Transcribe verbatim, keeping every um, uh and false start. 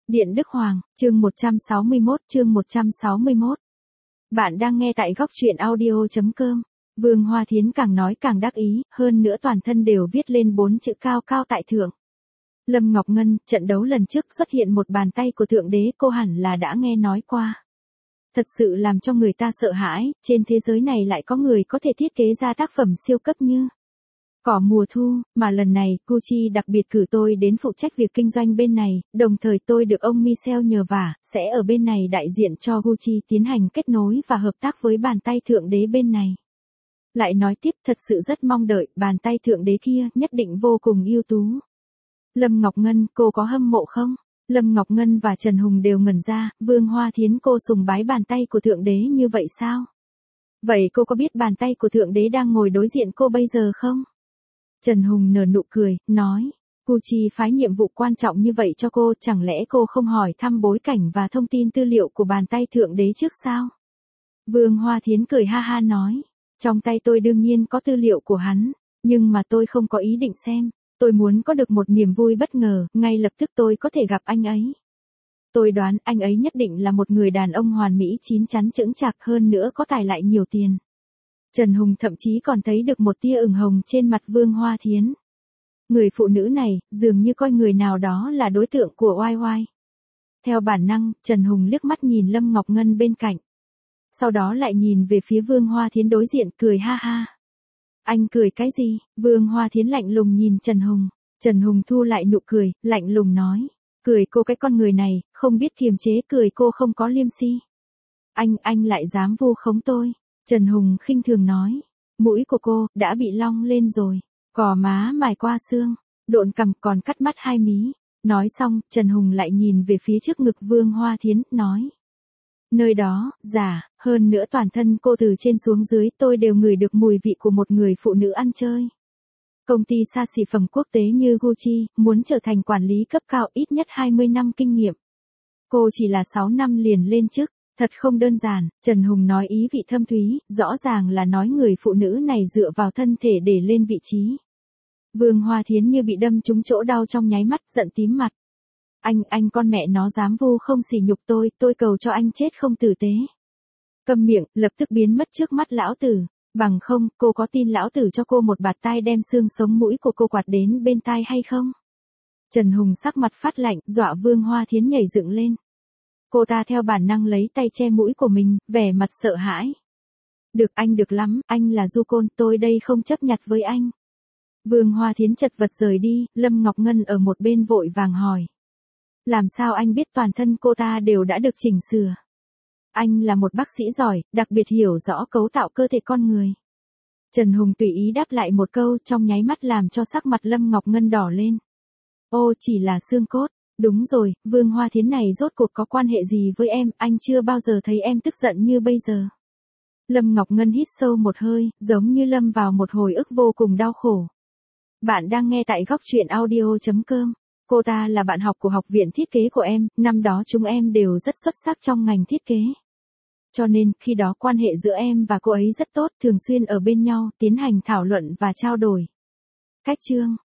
Điện Đức Hoàng, chương một trăm sáu mươi mốt, chương một trăm sáu mươi mốt. Bạn đang nghe tại góc truyện audio chấm com. Vương Hoa Thiến càng nói càng đắc ý, hơn nữa toàn thân đều viết lên bốn chữ cao cao tại thượng. Lâm Ngọc Ngân, trận đấu lần trước xuất hiện một bàn tay của Thượng Đế, cô hẳn là đã nghe nói qua. Thật sự làm cho người ta sợ hãi, trên thế giới này lại có người có thể thiết kế ra tác phẩm siêu cấp như Cỏ Mùa Thu, mà lần này, Gucci đặc biệt cử tôi đến phụ trách việc kinh doanh bên này, đồng thời tôi được ông Michel nhờ vả, sẽ ở bên này đại diện cho Gucci tiến hành kết nối và hợp tác với bàn tay Thượng Đế bên này. Lại nói tiếp, thật sự rất mong đợi, bàn tay Thượng Đế kia nhất định vô cùng ưu tú. Lâm Ngọc Ngân, cô có hâm mộ không? Lâm Ngọc Ngân và Trần Hùng đều ngẩn ra, Vương Hoa Thiến, cô sùng bái bàn tay của Thượng Đế như vậy sao? Vậy cô có biết bàn tay của Thượng Đế đang ngồi đối diện cô bây giờ không? Trần Hùng nở nụ cười, nói, Gucci phái nhiệm vụ quan trọng như vậy cho cô, chẳng lẽ cô không hỏi thăm bối cảnh và thông tin tư liệu của bàn tay Thượng Đế trước sao? Vương Hoa Thiến cười ha ha nói, trong tay tôi đương nhiên có tư liệu của hắn, nhưng mà tôi không có ý định xem, tôi muốn có được một niềm vui bất ngờ, ngay lập tức tôi có thể gặp anh ấy. Tôi đoán anh ấy nhất định là một người đàn ông hoàn mỹ, chín chắn chững chạc, hơn nữa có tài lại nhiều tiền. Trần Hùng thậm chí còn thấy được một tia ửng hồng trên mặt Vương Hoa Thiến. Người phụ nữ này, dường như coi người nào đó là đối tượng của oai oai. Theo bản năng, Trần Hùng liếc mắt nhìn Lâm Ngọc Ngân bên cạnh. Sau đó lại nhìn về phía Vương Hoa Thiến đối diện, cười ha ha. Anh cười cái gì? Vương Hoa Thiến lạnh lùng nhìn Trần Hùng. Trần Hùng thu lại nụ cười, lạnh lùng nói. Cười cô cái con người này, không biết kiềm chế, cười cô không có liêm si. Anh, anh lại dám vu khống tôi. Trần Hùng khinh thường nói, mũi của cô đã bị long lên rồi, gò má mài qua xương, độn cằm còn cắt mắt hai mí. Nói xong, Trần Hùng lại nhìn về phía trước ngực Vương Hoa Thiến, nói. Nơi đó, giả, hơn nữa toàn thân cô từ trên xuống dưới tôi đều ngửi được mùi vị của một người phụ nữ ăn chơi. Công ty xa xỉ phẩm quốc tế như Gucci, muốn trở thành quản lý cấp cao ít nhất hai mươi năm kinh nghiệm. Cô chỉ là sáu năm liền lên chức. Thật không đơn giản, Trần Hùng nói ý vị thâm thúy, rõ ràng là nói người phụ nữ này dựa vào thân thể để lên vị trí. Vương Hoa Thiến như bị đâm trúng chỗ đau trong nháy mắt, giận tím mặt. Anh, anh con mẹ nó dám vu không sỉ nhục tôi, tôi cầu cho anh chết không tử tế. Câm miệng, lập tức biến mất trước mắt lão tử, bằng không, cô có tin lão tử cho cô một bạt tai đem xương sống mũi của cô quạt đến bên tai hay không? Trần Hùng sắc mặt phát lạnh, dọa Vương Hoa Thiến nhảy dựng lên. Cô ta theo bản năng lấy tay che mũi của mình, vẻ mặt sợ hãi. Được anh được lắm, anh là du côn, tôi đây không chấp nhặt với anh. Vương Hoa Thiến chật vật rời đi, Lâm Ngọc Ngân ở một bên vội vàng hỏi. Làm sao anh biết toàn thân cô ta đều đã được chỉnh sửa? Anh là một bác sĩ giỏi, đặc biệt hiểu rõ cấu tạo cơ thể con người. Trần Hùng tùy ý đáp lại một câu, trong nháy mắt làm cho sắc mặt Lâm Ngọc Ngân đỏ lên. Ô, chỉ là xương cốt. Đúng rồi, Vương Hoa Thiến này rốt cuộc có quan hệ gì với em, anh chưa bao giờ thấy em tức giận như bây giờ. Lâm Ngọc Ngân hít sâu một hơi, giống như lâm vào một hồi ức vô cùng đau khổ. Bạn đang nghe tại góc truyện audio chấm com. Cô ta là bạn học của học viện thiết kế của em, năm đó chúng em đều rất xuất sắc trong ngành thiết kế. Cho nên, khi đó quan hệ giữa em và cô ấy rất tốt, thường xuyên ở bên nhau, tiến hành thảo luận và trao đổi. Cách chương.